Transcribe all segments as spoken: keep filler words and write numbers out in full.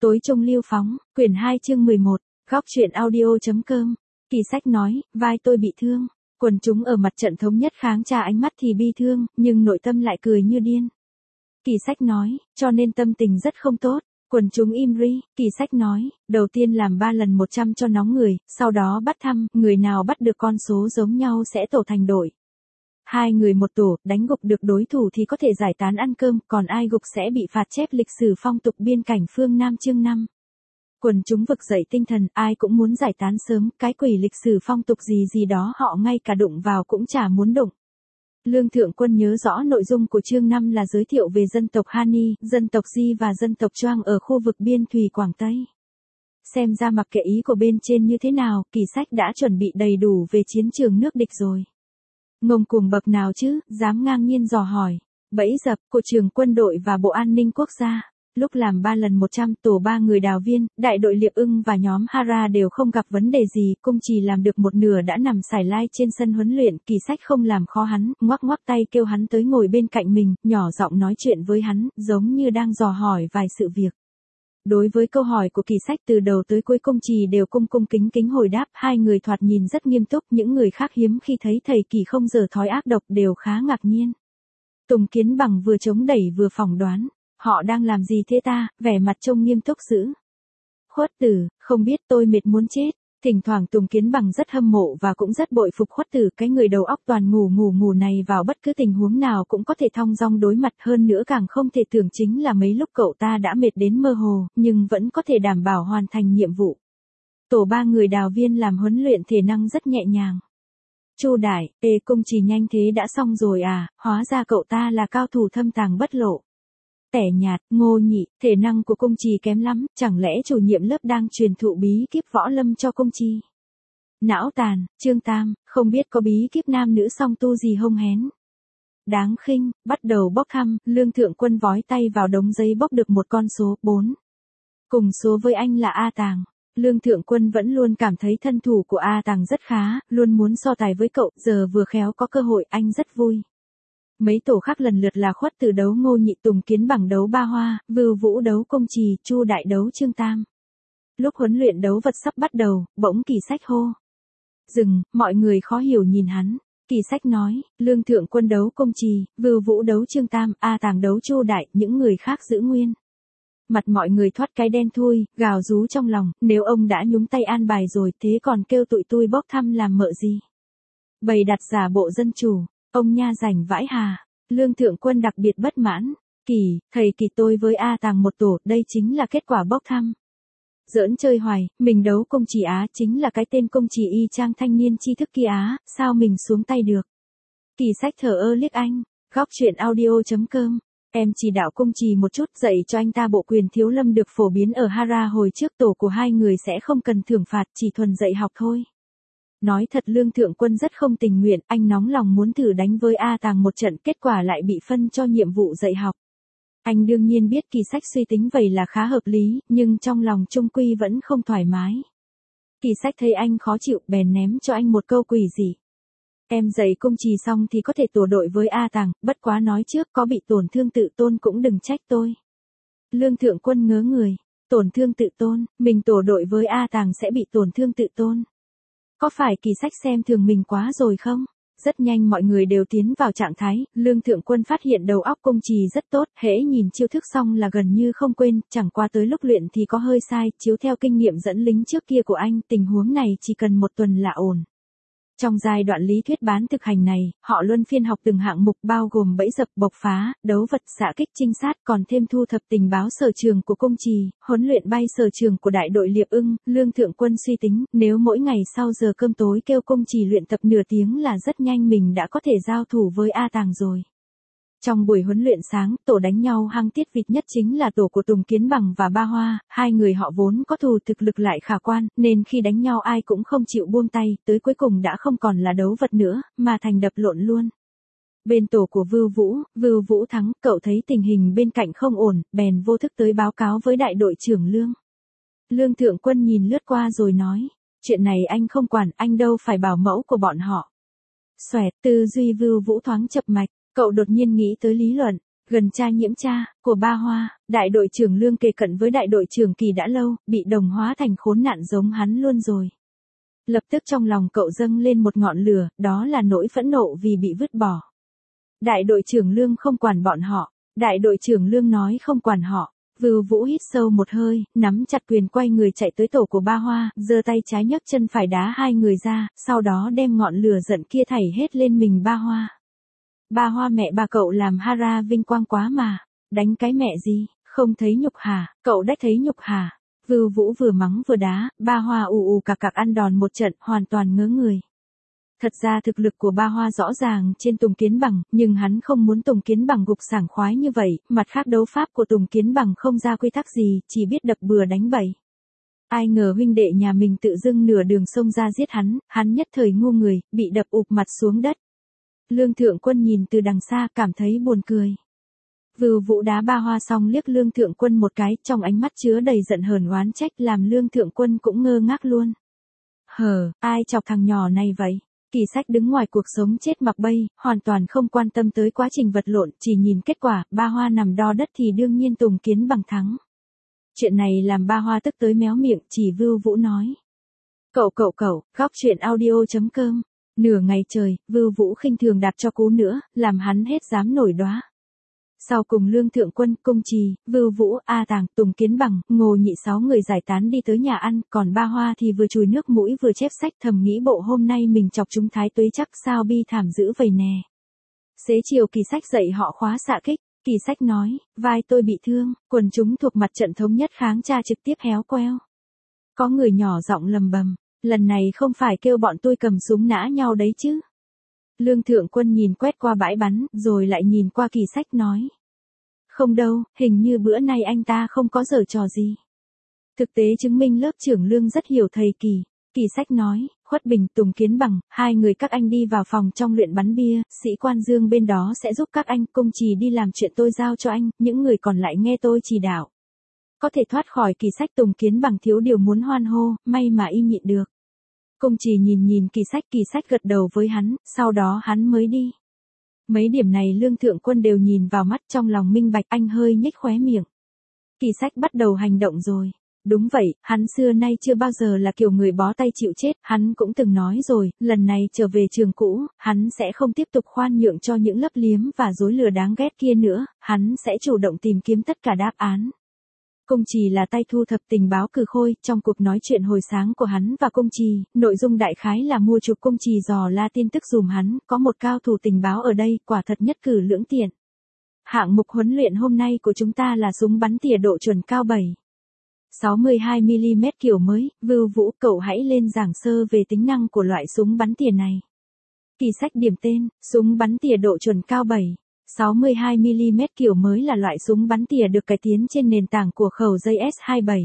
Tối trung lưu phóng, quyển hai chương mười một, góc truyện audio.com. Kỳ sách nói, vai tôi bị thương. Quần chúng ở mặt trận thống nhất kháng tra ánh mắt thì bi thương, nhưng nội tâm lại cười như điên. Kỳ sách nói, cho nên tâm tình rất không tốt. Quần chúng im ri, Kỳ sách nói, đầu tiên làm ba lần một trăm cho nóng người, sau đó bắt thăm, người nào bắt được con số giống nhau sẽ tổ thành đội. Hai người một tổ, đánh gục được đối thủ thì có thể giải tán ăn cơm, còn ai gục sẽ bị phạt chép lịch sử phong tục biên cảnh phương Nam chương năm. Quần chúng vực dậy tinh thần, ai cũng muốn giải tán sớm, cái quỷ lịch sử phong tục gì gì đó họ ngay cả đụng vào cũng chả muốn đụng. Lương Thượng Quân nhớ rõ nội dung của chương năm là giới thiệu về dân tộc Hani, dân tộc Di và dân tộc Choang ở khu vực biên thùy Quảng Tây. Xem ra mặc kệ ý của bên trên như thế nào, Kỳ sách đã chuẩn bị đầy đủ về chiến trường nước địch rồi. Ngông cuồng bậc nào chứ, dám ngang nhiên dò hỏi. Bẫy dập của trường quân đội và Bộ An ninh Quốc gia. Lúc làm ba lần một trăm, tổ ba người đào viên, đại đội Liệp Ưng và nhóm Hara đều không gặp vấn đề gì, cung chỉ làm được một nửa đã nằm sải lai trên sân huấn luyện. Kỳ sách không làm khó hắn, ngoắc ngoắc tay kêu hắn tới ngồi bên cạnh mình, nhỏ giọng nói chuyện với hắn, giống như đang dò hỏi vài sự việc. Đối với câu hỏi của Kỳ sách từ đầu tới cuối cung trì đều cung cung kính kính hồi đáp, hai người thoạt nhìn rất nghiêm túc, những người khác hiếm khi thấy thầy Kỳ không dở thói ác độc đều khá ngạc nhiên. Tùng Kiến Bằng vừa chống đẩy vừa phỏng đoán, họ đang làm gì thế ta, vẻ mặt trông nghiêm túc dữ. Khuất Tử, không biết tôi mệt muốn chết. Thỉnh thoảng Tùng Kiến Bằng rất hâm mộ và cũng rất bội phục Khuất Tử, cái người đầu óc toàn ngủ ngủ ngủ này vào bất cứ tình huống nào cũng có thể thong dong đối mặt, hơn nữa càng không thể tưởng chính là mấy lúc cậu ta đã mệt đến mơ hồ, nhưng vẫn có thể đảm bảo hoàn thành nhiệm vụ. Tổ ba người đào viên làm huấn luyện thể năng rất nhẹ nhàng. Chu Đại, ê cung chỉ nhanh thế đã xong rồi à, hóa ra cậu ta là cao thủ thâm tàng bất lộ. Tẻ nhạt, Ngô Nhị, thể năng của cung trì kém lắm, chẳng lẽ chủ nhiệm lớp đang truyền thụ bí kíp võ lâm cho cung trì? Não tàn, Trương Tam, không biết có bí kíp nam nữ song tu gì hông hén. Đáng khinh, bắt đầu bốc thăm, Lương Thượng Quân vói tay vào đống giấy bốc được một con số, bốn. Cùng số với anh là A Tàng. Lương Thượng Quân vẫn luôn cảm thấy thân thủ của A Tàng rất khá, luôn muốn so tài với cậu, giờ vừa khéo có cơ hội, anh rất vui. Mấy tổ khác lần lượt là Khuất Tử đấu Ngô Nhị, Tùng Kiến Bằng đấu Ba Hoa, Vưu Vũ đấu Cung Trì, Chu Đại đấu Trương Tam. Lúc huấn luyện đấu vật sắp bắt đầu, bỗng Kỳ sách hô. Dừng, mọi người khó hiểu nhìn hắn. Kỳ sách nói, Lương Thượng Quân đấu Cung Trì, Vưu Vũ đấu Trương Tam, A Tàng đấu Chu Đại, những người khác giữ nguyên. Mặt mọi người thoát cái đen thui, gào rú trong lòng, nếu ông đã nhúng tay an bài rồi thế còn kêu tụi tôi bốc thăm làm mợ gì. Bày đặt giả bộ dân chủ. Ông nha rảnh vãi hà. Lương Thượng Quân đặc biệt bất mãn. Kỳ, thầy Kỳ tôi với A Tàng một tổ, đây chính là kết quả bốc thăm. Giỡn chơi hoài, mình đấu Cung Trì Á chính là cái tên Cung Trì y chang thanh niên tri thức kia Á, sao mình xuống tay được. Kỳ sách thở ơ liếc anh, góc truyện audio.com. Em chỉ đạo Cung Trì một chút, dạy cho anh ta bộ quyền thiếu lâm được phổ biến ở Hara hồi trước, tổ của hai người sẽ không cần thưởng phạt, chỉ thuần dạy học thôi. Nói thật Lương Thượng Quân rất không tình nguyện, anh nóng lòng muốn thử đánh với A Tàng một trận, kết quả lại bị phân cho nhiệm vụ dạy học. Anh đương nhiên biết Kỳ sách suy tính vậy là khá hợp lý, nhưng trong lòng trung quy vẫn không thoải mái. Kỳ sách thấy anh khó chịu, bèn ném cho anh một câu quỷ dị. Em dạy Cung Trì xong thì có thể tổ đội với A Tàng, bất quá nói trước có bị tổn thương tự tôn cũng đừng trách tôi. Lương Thượng Quân ngớ người, tổn thương tự tôn, mình tổ đội với A Tàng sẽ bị tổn thương tự tôn. Có phải Kỳ sách xem thường mình quá rồi không? Rất nhanh mọi người đều tiến vào trạng thái, Lương Thượng Quân phát hiện đầu óc Cung Trì rất tốt, hễ nhìn chiêu thức xong là gần như không quên, chẳng qua tới lúc luyện thì có hơi sai, chiếu theo kinh nghiệm dẫn lính trước kia của anh, tình huống này chỉ cần một tuần là ổn. Trong giai đoạn lý thuyết bán thực hành này, họ luân phiên học từng hạng mục bao gồm bẫy dập, bộc phá, đấu vật, xạ kích, trinh sát, còn thêm thu thập tình báo sở trường của Cung Trì, huấn luyện bay sở trường của đại đội Liệp Ưng. Lương Thượng Quân suy tính, nếu mỗi ngày sau giờ cơm tối kêu Cung Trì luyện tập nửa tiếng là rất nhanh mình đã có thể giao thủ với A Tàng rồi. Trong buổi huấn luyện sáng, tổ đánh nhau hăng tiết vịt nhất chính là tổ của Tùng Kiến Bằng và Ba Hoa, hai người họ vốn có thù thực lực lại khả quan, nên khi đánh nhau ai cũng không chịu buông tay, tới cuối cùng đã không còn là đấu vật nữa, mà thành đập lộn luôn. Bên tổ của Vưu Vũ, Vưu Vũ thắng, cậu thấy tình hình bên cạnh không ổn, bèn vô thức tới báo cáo với đại đội trưởng Lương. Lương Thượng Quân nhìn lướt qua rồi nói, chuyện này anh không quản, anh đâu phải bảo mẫu của bọn họ. Xoẹt, tư duy Vưu Vũ thoáng chập mạch. Cậu đột nhiên nghĩ tới lý luận, Gần cha nhiễm cha, của Ba Hoa, đại đội trưởng Lương kề cận với đại đội trưởng Kỳ đã lâu, bị đồng hóa thành khốn nạn giống hắn luôn rồi. Lập tức trong lòng cậu dâng lên một ngọn lửa, đó là nỗi phẫn nộ vì bị vứt bỏ. Đại đội trưởng Lương không quản bọn họ, đại đội trưởng Lương nói không quản họ. Vưu Vũ hít sâu một hơi, nắm chặt quyền quay người chạy tới tổ của Ba Hoa, giơ tay trái nhấc chân phải đá hai người ra, sau đó đem ngọn lửa giận kia thảy hết lên mình Ba Hoa. Ba Hoa mẹ bà cậu làm hara vinh quang quá mà, đánh cái mẹ gì, không thấy nhục hả, cậu đã thấy nhục hả. Vưu Vũ vừa mắng vừa đá, Ba Hoa ù ù cạc cạc ăn đòn một trận, hoàn toàn ngớ người. Thật ra thực lực của Ba Hoa rõ ràng trên Tùng Kiến Bằng, nhưng hắn không muốn Tùng Kiến Bằng gục sảng khoái như vậy, mặt khác đấu pháp của Tùng Kiến Bằng không ra quy tắc gì, chỉ biết đập bừa đánh bậy. Ai ngờ huynh đệ nhà mình tự dưng nửa đường xông ra giết hắn, hắn nhất thời ngu người, bị đập ụp mặt xuống đất. Lương Thượng Quân nhìn từ đằng xa cảm thấy buồn cười. Vưu Vũ đá Ba Hoa xong liếc Lương Thượng Quân một cái, trong ánh mắt chứa đầy giận hờn oán trách làm Lương Thượng Quân cũng ngơ ngác luôn. Hờ, ai chọc thằng nhỏ này vậy? Kỳ Sách đứng ngoài cuộc sống chết mặc bay, hoàn toàn không quan tâm tới quá trình vật lộn, chỉ nhìn kết quả, Ba Hoa nằm đo đất thì đương nhiên Tùng Kiến Bằng thắng. Chuyện này làm Ba Hoa tức tới méo miệng, chỉ Vưu Vũ nói. Cậu cậu cậu, góc chuyện audio chấm com. Nửa ngày trời, Vưu Vũ khinh thường đạp cho cú nữa, làm hắn hết dám nổi đoá. Sau cùng Lương Thượng Quân, Cung Trì, Vưu Vũ, A Tàng, Tùng Kiến Bằng, Ngô Nhị sáu người giải tán đi tới nhà ăn, còn Ba Hoa thì vừa chùi nước mũi vừa chép sách thầm nghĩ bộ hôm nay mình chọc chúng thái tuế chắc sao bi thảm dữ vậy nè. Xế chiều Kỳ Sách dạy họ khóa xạ kích, Kỳ Sách nói, vai tôi bị thương, quần chúng thuộc mặt trận thống nhất kháng cha trực tiếp héo queo. Có người nhỏ giọng lầm bầm, lần này không phải kêu bọn tôi cầm súng nã nhau đấy chứ. Lương Thượng Quân nhìn quét qua bãi bắn, rồi lại nhìn qua Kỳ Sách nói. Không đâu, hình như bữa nay anh ta không có giở trò gì. Thực tế chứng minh lớp trưởng Lương rất hiểu thầy Kỳ. Kỳ Sách nói, Khuất Bình, Tùng Kiến Bằng, hai người các anh đi vào phòng trong luyện bắn bia, sĩ quan Dương bên đó sẽ giúp các anh, Cung Trì đi làm chuyện tôi giao cho anh, những người còn lại nghe tôi chỉ đạo. Có thể thoát khỏi Kỳ Sách. Tùng Kiến Bằng thiếu điều muốn hoan hô, may mà y nhịn được. Cung Trì nhìn nhìn Kỳ Sách, Kỳ Sách gật đầu với hắn, sau đó hắn mới đi. Mấy điểm này Lương Thượng Quân đều nhìn vào mắt, trong lòng minh bạch, anh hơi nhếch khóe miệng. Kỳ Sách bắt đầu hành động rồi. Đúng vậy, hắn xưa nay chưa bao giờ là kiểu người bó tay chịu chết, hắn cũng từng nói rồi, lần này trở về trường cũ, hắn sẽ không tiếp tục khoan nhượng cho những lấp liếm và dối lừa đáng ghét kia nữa, hắn sẽ chủ động tìm kiếm tất cả đáp án. Cung Trì là tay thu thập tình báo cử khôi, trong cuộc nói chuyện hồi sáng của hắn và Cung Trì, nội dung đại khái là mua chuộc Cung Trì dò la tin tức dùm hắn, có một cao thủ tình báo ở đây, quả thật nhất cử lưỡng tiện. Hạng mục huấn luyện hôm nay của chúng ta là súng bắn tỉa độ chuẩn cao bảy sáu mươi hai mi li mét kiểu mới, Vưu Vũ cậu hãy lên giảng sơ về tính năng của loại súng bắn tỉa này. Kỳ Sách điểm tên, súng bắn tỉa độ chuẩn cao bảy sáu mươi hai mi li mét kiểu mới là loại súng bắn tỉa được cải tiến trên nền tảng của khẩu dây S hai mươi bảy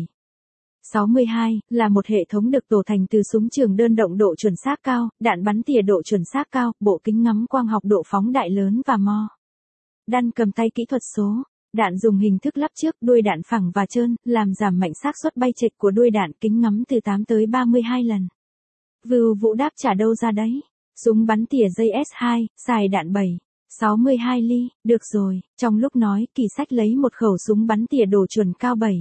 sáu mươi hai, là một hệ thống được tổ thành từ súng trường đơn động độ chuẩn xác cao, đạn bắn tỉa độ chuẩn xác cao, bộ kính ngắm quang học độ phóng đại lớn và mo. Đan cầm tay kỹ thuật số. Đạn dùng hình thức lắp trước, đuôi đạn phẳng và trơn, làm giảm mạnh xác suất bay chệch của đuôi đạn, kính ngắm từ tám tới ba mươi hai lần. Vưu Vũ đáp trả đâu ra đấy? Súng bắn tỉa dây S hai, xài đạn bảy sáu mươi hai ly, được rồi. Trong lúc nói, Kỳ Sách lấy một khẩu súng bắn tỉa độ chuẩn cao bảy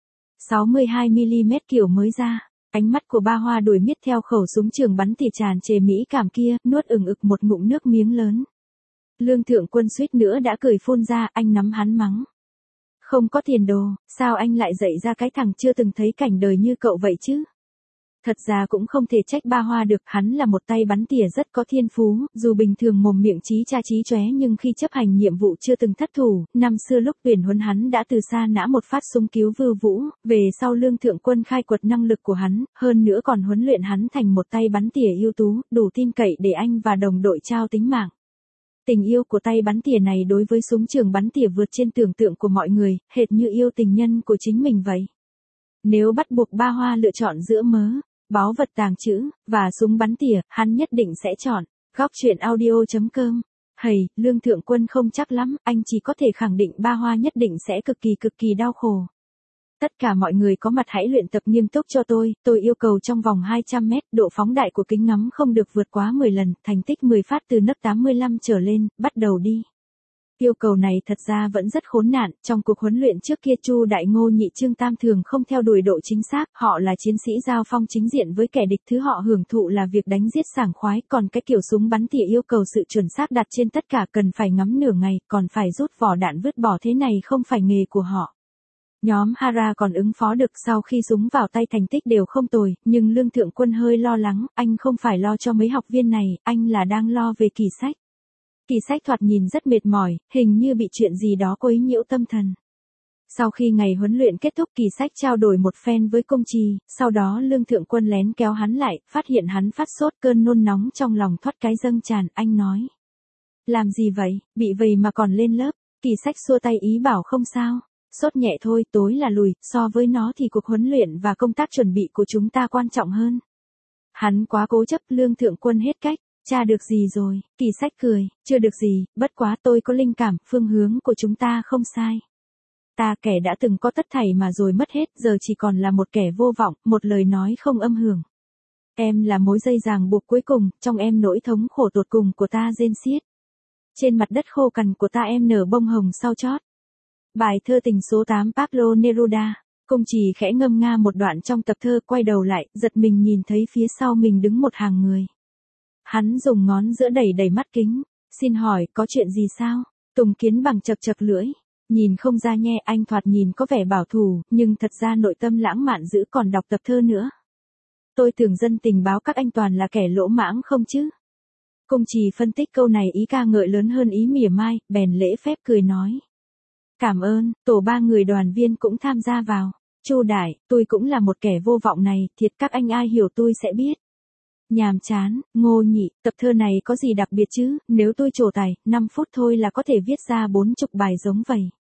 sáu mươi hai mi li mét kiểu mới ra. Ánh mắt của Ba Hoa đuổi miết theo khẩu súng trường bắn tỉa tràn trề mỹ cảm kia, nuốt ừng ực một ngụm nước miếng lớn. Lương Thượng Quân suýt nữa đã cười phun ra, anh nắm hắn mắng. Không có tiền đồ, sao anh lại dạy ra cái thằng chưa từng thấy cảnh đời như cậu vậy chứ? Thật ra cũng không thể trách Ba Hoa được, hắn là một tay bắn tỉa rất có thiên phú, dù bình thường mồm miệng chí cha chí chóe nhưng khi chấp hành nhiệm vụ chưa từng thất thủ, năm xưa lúc tuyển huấn hắn đã từ xa nã một phát súng cứu Vưu Vũ, về sau Lương Thượng Quân khai quật năng lực của hắn, hơn nữa còn huấn luyện hắn thành một tay bắn tỉa ưu tú, đủ tin cậy để anh và đồng đội trao tính mạng. Tình yêu của tay bắn tỉa này đối với súng trường bắn tỉa vượt trên tưởng tượng của mọi người, hệt như yêu tình nhân của chính mình vậy. Nếu bắt buộc Ba Hoa lựa chọn giữa mớ, báu vật tàng trữ, và súng bắn tỉa, hắn nhất định sẽ chọn. Góc chuyện audio chấm com. Hầy, Lương Thượng Quân không chắc lắm, anh chỉ có thể khẳng định Ba Hoa nhất định sẽ cực kỳ cực kỳ đau khổ. Tất cả mọi người có mặt hãy luyện tập nghiêm túc cho tôi, tôi yêu cầu trong vòng hai trăm mét, độ phóng đại của kính ngắm không được vượt quá mười lần, thành tích mười phát từ nấc tám mươi lăm trở lên, bắt đầu đi. Yêu cầu này thật ra vẫn rất khốn nạn, trong cuộc huấn luyện trước kia Chu Đại Ngô Nhị Trương Tam thường không theo đuổi độ chính xác, họ là chiến sĩ giao phong chính diện với kẻ địch, thứ họ hưởng thụ là việc đánh giết sảng khoái, còn cái kiểu súng bắn tỉa yêu cầu sự chuẩn xác đặt trên tất cả, cần phải ngắm nửa ngày, còn phải rút vỏ đạn vứt bỏ, thế này không phải nghề của họ. Nhóm Hara còn ứng phó được, sau khi súng vào tay thành tích đều không tồi, nhưng Lương Thượng Quân hơi lo lắng, anh không phải lo cho mấy học viên này, anh là đang lo về Kỳ Sách. Kỳ Sách thoạt nhìn rất mệt mỏi, hình như bị chuyện gì đó quấy nhiễu tâm thần. Sau khi ngày huấn luyện kết thúc, Kỳ Sách trao đổi một phen với Cung Trì, sau đó Lương Thượng Quân lén kéo hắn lại, phát hiện hắn phát sốt, cơn nôn nóng trong lòng thoát cái dâng tràn, anh nói. Làm gì vậy, bị vậy mà còn lên lớp, Kỳ Sách xua tay ý bảo không sao, sốt nhẹ thôi, tối là lùi, so với nó thì cuộc huấn luyện và công tác chuẩn bị của chúng ta quan trọng hơn. Hắn quá cố chấp, Lương Thượng Quân hết cách. Cha được gì rồi, Kỳ Sách cười, chưa được gì, bất quá tôi có linh cảm, phương hướng của chúng ta không sai. Ta kẻ đã từng có tất thảy mà rồi mất hết, giờ chỉ còn là một kẻ vô vọng, một lời nói không âm hưởng. Em là mối dây ràng buộc cuối cùng, trong em nỗi thống khổ tột cùng của ta rên xiết. Trên mặt đất khô cằn của ta em nở bông hồng sau chót. Bài thơ tình số tám Pablo Neruda. Cung Trì khẽ ngâm nga một đoạn trong tập thơ, quay đầu lại, giật mình nhìn thấy phía sau mình đứng một hàng người. Hắn dùng ngón giữa đẩy đẩy mắt kính, xin hỏi, có chuyện gì sao? Tùng Kiến Bằng chật chật lưỡi, nhìn không ra nhé, anh thoạt nhìn có vẻ bảo thủ, nhưng thật ra nội tâm lãng mạn dữ, còn đọc tập thơ nữa. Tôi tưởng dân tình báo các anh toàn là kẻ lỗ mãng không chứ? Cung Trì phân tích câu này ý ca ngợi lớn hơn ý mỉa mai, bèn lễ phép cười nói. Cảm ơn, tổ ba người đoàn viên cũng tham gia vào. Chu Đại, tôi cũng là một kẻ vô vọng này, thiệt các anh ai hiểu tôi sẽ biết. Nhàm chán, Ngô Nhị, tập thơ này có gì đặc biệt chứ, nếu tôi trổ tài, năm phút thôi là có thể viết ra bốn chục bài giống vậy.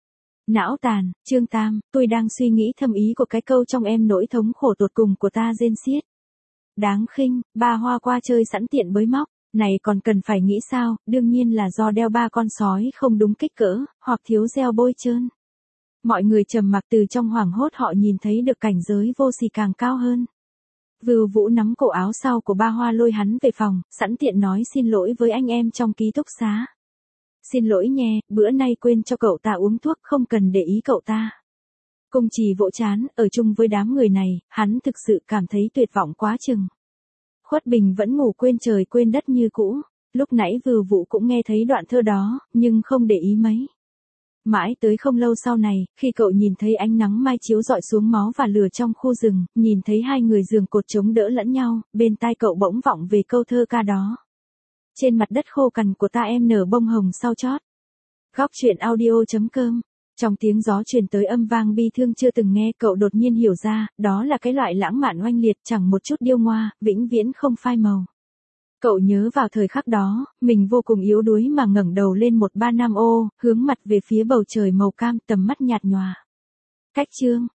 Não tàn, Trương Tam, tôi đang suy nghĩ thâm ý của cái câu trong em nỗi thống khổ tột cùng của ta rên xiết. Đáng khinh, ba hoa qua chơi sẵn tiện bới móc, này còn cần phải nghĩ sao, đương nhiên là do đeo ba con sói không đúng kích cỡ, hoặc thiếu gel bôi trơn. Mọi người trầm mặc, từ trong hoảng hốt họ nhìn thấy được cảnh giới vô sỉ càng cao hơn. Vưu Vũ nắm cổ áo sau của ba hoa lôi hắn về phòng, sẵn tiện nói xin lỗi với anh em trong ký túc xá. Xin lỗi nhé, bữa nay quên cho cậu ta uống thuốc, không cần để ý cậu ta. Cung Trì vỗ chán, ở chung với đám người này, hắn thực sự cảm thấy tuyệt vọng quá chừng. Khuất Bình vẫn ngủ quên trời quên đất như cũ, lúc nãy Vưu Vũ cũng nghe thấy đoạn thơ đó, nhưng không để ý mấy. Mãi tới không lâu sau này, khi cậu nhìn thấy ánh nắng mai chiếu rọi xuống máu và lửa trong khu rừng, nhìn thấy hai người giường cột chống đỡ lẫn nhau, bên tai cậu bỗng vọng về câu thơ ca đó. Trên mặt đất khô cằn của ta em nở bông hồng sau chót. Góc truyện audio chấm com. Trong tiếng gió truyền tới âm vang bi thương chưa từng nghe, cậu đột nhiên hiểu ra, đó là cái loại lãng mạn oanh liệt, chẳng một chút điêu ngoa, vĩnh viễn không phai màu. Cậu nhớ vào thời khắc đó, mình vô cùng yếu đuối mà ngẩng đầu lên một ba nam ô, hướng mặt về phía bầu trời màu cam, tầm mắt nhạt nhòa. Cách chương